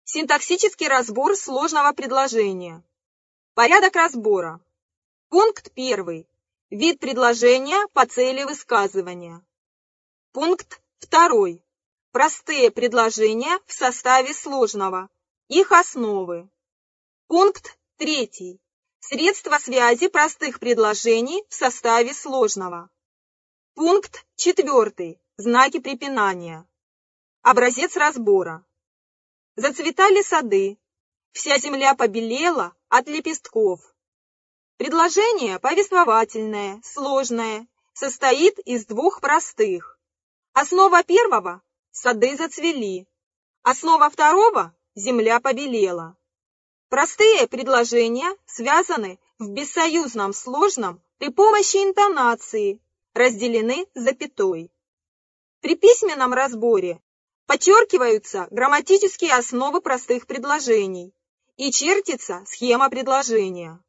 Синтаксический разбор сложного предложения. Порядок разбора. Пункт 1. Вид предложения по цели высказывания. Пункт 2. Простые предложения в составе сложного. Их основы. Пункт 3. Средства связи простых предложений в составе сложного. Пункт 4. Знаки препинания. Образец разбора. Зацветали сады, вся земля побелела от лепестков. Предложение повествовательное, сложное, состоит из двух простых. Основа первого – сады зацвели, основа второго – земля побелела. Простые предложения связаны в бессоюзном сложном при помощи интонации, разделены запятой. При письменном разборе подчеркиваются грамматические основы простых предложений и чертится схема предложения.